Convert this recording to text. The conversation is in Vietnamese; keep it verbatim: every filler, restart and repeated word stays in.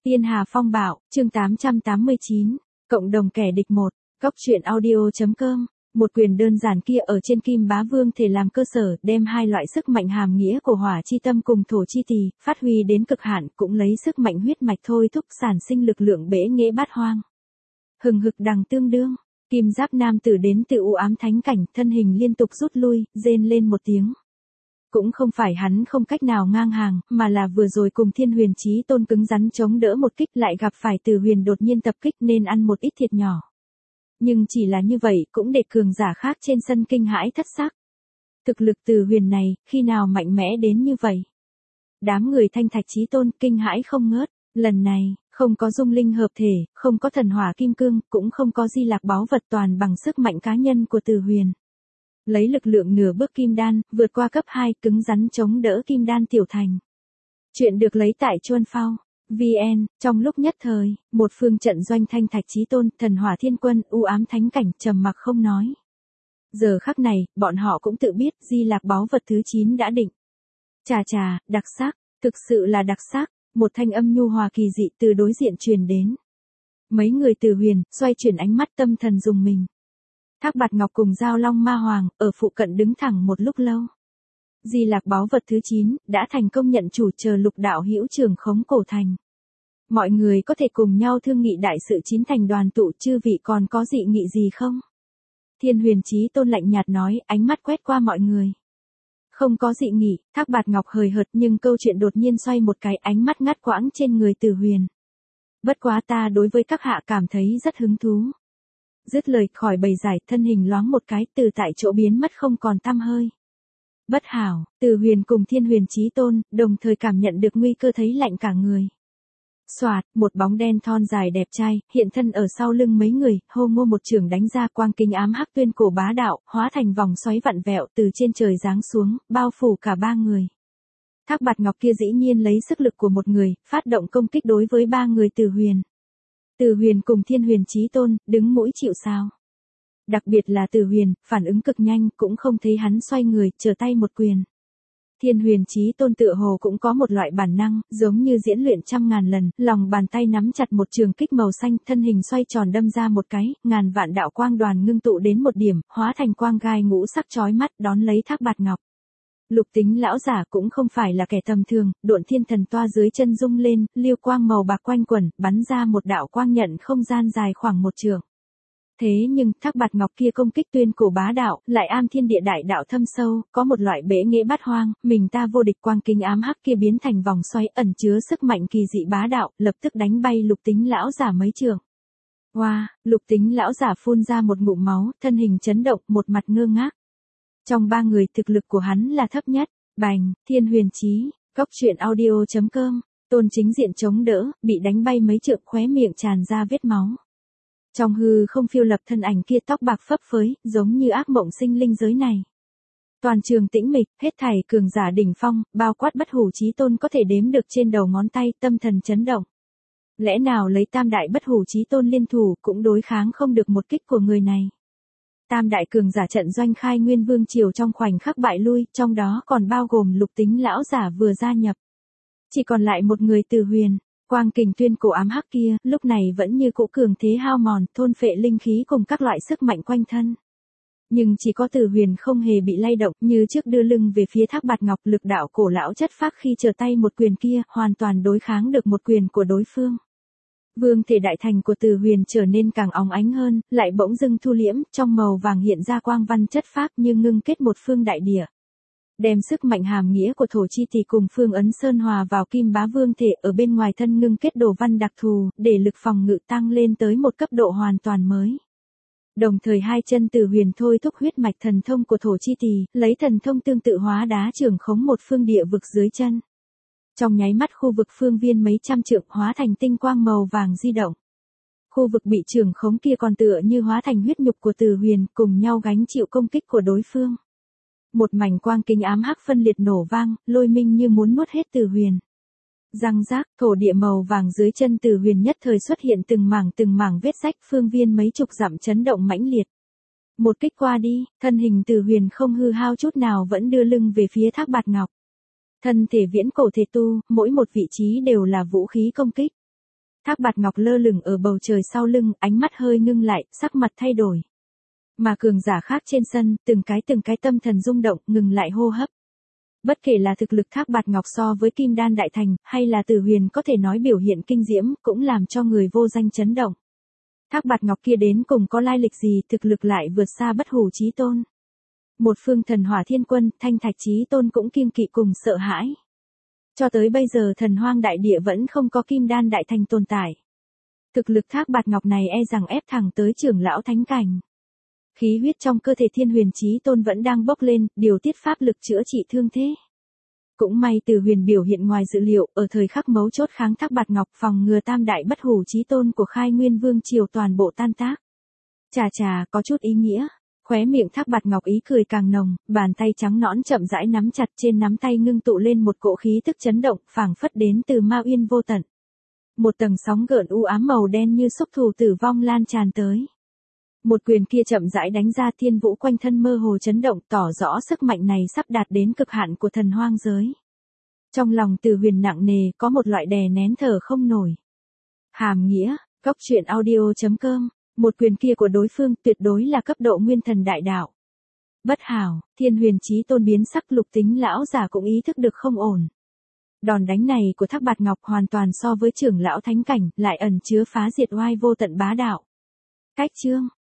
Tiên Hà Phong Bạo, chương tám trăm tám mươi chín, cộng đồng kẻ địch một, góc truyện audio.com. Một quyền đơn giản kia ở trên Kim Bá Vương thể làm cơ sở, đem hai loại sức mạnh hàm nghĩa của hỏa chi tâm cùng thổ chi tỳ, phát huy đến cực hạn, cũng lấy sức mạnh huyết mạch thôi thúc sản sinh lực lượng bể nghệ bát hoang. Hừng hực đằng tương đương, kim giáp nam tử đến từ u ám thánh cảnh, thân hình liên tục rút lui, rên lên một tiếng. Cũng không phải hắn không cách nào ngang hàng, mà là vừa rồi cùng Thiên Huyền Chí Tôn cứng rắn chống đỡ một kích lại gặp phải Từ Huyền đột nhiên tập kích nên ăn một ít thiệt nhỏ. Nhưng chỉ là như vậy cũng để cường giả khác trên sân kinh hãi thất sắc. Thực lực Từ Huyền này, khi nào mạnh mẽ đến như vậy? Đám người Thanh Thạch Chí Tôn kinh hãi không ngớt, lần này, không có dung linh hợp thể, không có thần hỏa kim cương, cũng không có di lạc báu vật, toàn bằng sức mạnh cá nhân của Từ Huyền. Lấy lực lượng nửa bước kim đan, vượt qua cấp hai, cứng rắn chống đỡ kim đan tiểu thành. Chuyện được lấy tại Chuân Phao. vê en, trong lúc nhất thời, một phương trận doanh Thanh Thạch Chí Tôn, thần hỏa thiên quân, u ám thánh cảnh, trầm mặc không nói. Giờ khắc này, bọn họ cũng tự biết di lạc báu vật thứ chín đã định. Chà chà, đặc sắc, thực sự là đặc sắc, một thanh âm nhu hòa kỳ dị từ đối diện truyền đến. Mấy người Từ Huyền, xoay chuyển ánh mắt tâm thần dùng mình. Thác Bạt Ngọc cùng Giao Long Ma Hoàng, ở phụ cận đứng thẳng một lúc lâu. Di lạc báu vật thứ chín, đã thành công nhận chủ, chờ Lục đạo hữu trưởng khống cổ thành. Mọi người có thể cùng nhau thương nghị đại sự chín thành đoàn tụ, chư vị còn có dị nghị gì không? Thiên Huyền Chí Tôn lạnh nhạt nói, ánh mắt quét qua mọi người. Không có dị nghị, Thác Bạt Ngọc hời hợt, nhưng câu chuyện đột nhiên xoay một cái, ánh mắt ngắt quãng trên người Từ Huyền. Bất quá ta đối với các hạ cảm thấy rất hứng thú. Dứt lời, khỏi bầy giải, thân hình loáng một cái, từ tại chỗ biến mất không còn tăm hơi. Bất hảo, Từ Huyền cùng Thiên Huyền Chí Tôn, đồng thời cảm nhận được nguy cơ, thấy lạnh cả người. Xoạt, một bóng đen thon dài đẹp trai, hiện thân ở sau lưng mấy người, hô ngô một trường đánh ra, quang kinh ám hắc tuyên cổ bá đạo, hóa thành vòng xoáy vặn vẹo từ trên trời giáng xuống, bao phủ cả ba người. Thác Bạt Ngọc kia dĩ nhiên lấy sức lực của một người, phát động công kích đối với ba người Từ Huyền. Từ Huyền cùng Thiên Huyền Chí Tôn, đứng mũi chịu sào. Đặc biệt là Từ Huyền, phản ứng cực nhanh, cũng không thấy hắn xoay người, trở tay một quyền. Thiên Huyền Chí Tôn tựa hồ cũng có một loại bản năng, giống như diễn luyện trăm ngàn lần, lòng bàn tay nắm chặt một trường kích màu xanh, thân hình xoay tròn đâm ra một cái, ngàn vạn đạo quang đoàn ngưng tụ đến một điểm, hóa thành quang gai ngũ sắc chói mắt, đón lấy Thác Bạt Ngọc. Lục Tính lão giả cũng không phải là kẻ tầm thường, độn thiên thần toa dưới chân rung lên, liêu quang màu bạc quanh quẩn, bắn ra một đạo quang nhận không gian dài khoảng một trượng. Thế nhưng, Thác Bạt Ngọc kia công kích tuyên cổ bá đạo, lại am thiên địa đại đạo thâm sâu, có một loại bể nghệ bát hoang, mình ta vô địch, quang kinh ám hắc kia biến thành vòng xoáy ẩn chứa sức mạnh kỳ dị bá đạo, lập tức đánh bay Lục Tính lão giả mấy trượng. Wow, Lục Tính lão giả phun ra một ngụm máu, thân hình chấn động, một mặt ngơ ngác. Trong ba người, thực lực của hắn là thấp nhất. Bành, Thiên Huyền Chí, góc truyện audio.com, Tôn chính diện chống đỡ, bị đánh bay mấy trượng, khóe miệng tràn ra vết máu. Trong hư không phiêu lập thân ảnh kia, tóc bạc phấp phới, giống như ác mộng sinh linh giới này. Toàn trường tĩnh mịch, hết thảy cường giả đỉnh phong, bao quát Bất Hủ Chí Tôn có thể đếm được trên đầu ngón tay, tâm thần chấn động. Lẽ nào lấy tam đại Bất Hủ Chí Tôn liên thủ, cũng đối kháng không được một kích của người này. Tam đại cường giả trận doanh Khai Nguyên Vương triều trong khoảnh khắc bại lui, trong đó còn bao gồm Lục Tính lão giả vừa gia nhập. Chỉ còn lại một người Từ Huyền, quang kình tuyên cổ ám hắc kia, lúc này vẫn như cũ cường thế hao mòn, thôn phệ linh khí cùng các loại sức mạnh quanh thân. Nhưng chỉ có Từ Huyền không hề bị lay động, như trước đưa lưng về phía Thác Bạt Ngọc, lực đạo cổ lão chất phác khi trở tay một quyền kia, hoàn toàn đối kháng được một quyền của đối phương. Vương thể đại thành của Từ Huyền trở nên càng óng ánh hơn, lại bỗng dưng thu liễm, trong màu vàng hiện ra quang văn chất phác như ngưng kết một phương đại địa. Đem sức mạnh hàm nghĩa của thổ chi tỳ cùng phương ấn sơn hòa vào Kim Bá Vương thể, ở bên ngoài thân ngưng kết đồ văn đặc thù, để lực phòng ngự tăng lên tới một cấp độ hoàn toàn mới. Đồng thời hai chân Từ Huyền thôi thúc huyết mạch thần thông của thổ chi tỳ, lấy thần thông tương tự hóa đá trưởng khống một phương địa vực dưới chân. Trong nháy mắt, khu vực phương viên mấy trăm trượng hóa thành tinh quang màu vàng di động. Khu vực bị trưởng khống kia còn tựa như hóa thành huyết nhục của Từ Huyền, cùng nhau gánh chịu công kích của đối phương. Một mảnh quang kinh ám hắc phân liệt nổ vang, lôi minh như muốn nuốt hết Từ Huyền. Răng rác, thổ địa màu vàng dưới chân Từ Huyền nhất thời xuất hiện từng mảng từng mảng vết rách, phương viên mấy chục dặm chấn động mãnh liệt. Một kích qua đi, thân hình Từ Huyền không hư hao chút nào, vẫn đưa lưng về phía Thác Bạt Ngọc. Thân thể viễn cổ thể tu, mỗi một vị trí đều là vũ khí công kích. Thác bạt ngọc lơ lửng ở bầu trời sau lưng, ánh mắt hơi ngưng lại, sắc mặt thay đổi. Mà cường giả khác trên sân, từng cái từng cái tâm thần rung động, ngừng lại hô hấp. Bất kể là thực lực Thác bạt ngọc so với Kim Đan Đại Thành, hay là Tử Huyền có thể nói biểu hiện kinh diễm, cũng làm cho người vô danh chấn động. Thác bạt ngọc kia đến cùng có lai lịch gì, thực lực lại vượt xa Bất Hủ Chí Tôn. Một phương thần hỏa thiên quân, Thanh Thạch Chí Tôn cũng kiêng kỵ cùng sợ hãi. Cho tới bây giờ thần hoang đại địa vẫn không có Kim Đan Đại Thành tồn tại. Thực lực Thác bạt ngọc này e rằng ép thẳng tới trưởng lão thánh cảnh. Khí huyết trong cơ thể Thiên Huyền Chí Tôn vẫn đang bốc lên, điều tiết pháp lực chữa trị thương thế. Cũng may Tử Huyền biểu hiện ngoài dự liệu, ở thời khắc mấu chốt kháng Thác bạt ngọc, phòng ngừa tam đại Bất Hủ Chí Tôn của Khai Nguyên Vương triều toàn bộ tan tác. Chà chà, có chút ý nghĩa. Khóe miệng Thác bạt ngọc ý cười càng nồng, bàn tay trắng nõn chậm rãi nắm chặt, trên nắm tay ngưng tụ lên một cỗ khí tức chấn động, phảng phất đến từ Ma Uyên vô tận. Một tầng sóng gợn u ám màu đen như xúc thủ tử vong lan tràn tới. Một quyền kia chậm rãi đánh ra, thiên vũ quanh thân mơ hồ chấn động, tỏ rõ sức mạnh này sắp đạt đến cực hạn của thần hoang giới. Trong lòng Tử Huyền nặng nề, có một loại đè nén thở không nổi. Hàm nghĩa, góc truyện audio chấm com, một quyền kia của đối phương tuyệt đối là cấp độ nguyên thần đại đạo. Bất hảo, Thiên Huyền Chí Tôn biến sắc, lục tính lão giả cũng ý thức được không ổn. Đòn đánh này của Thác bạt ngọc hoàn toàn so với trưởng lão thánh cảnh, lại ẩn chứa phá diệt oai vô tận bá đạo. Cách chương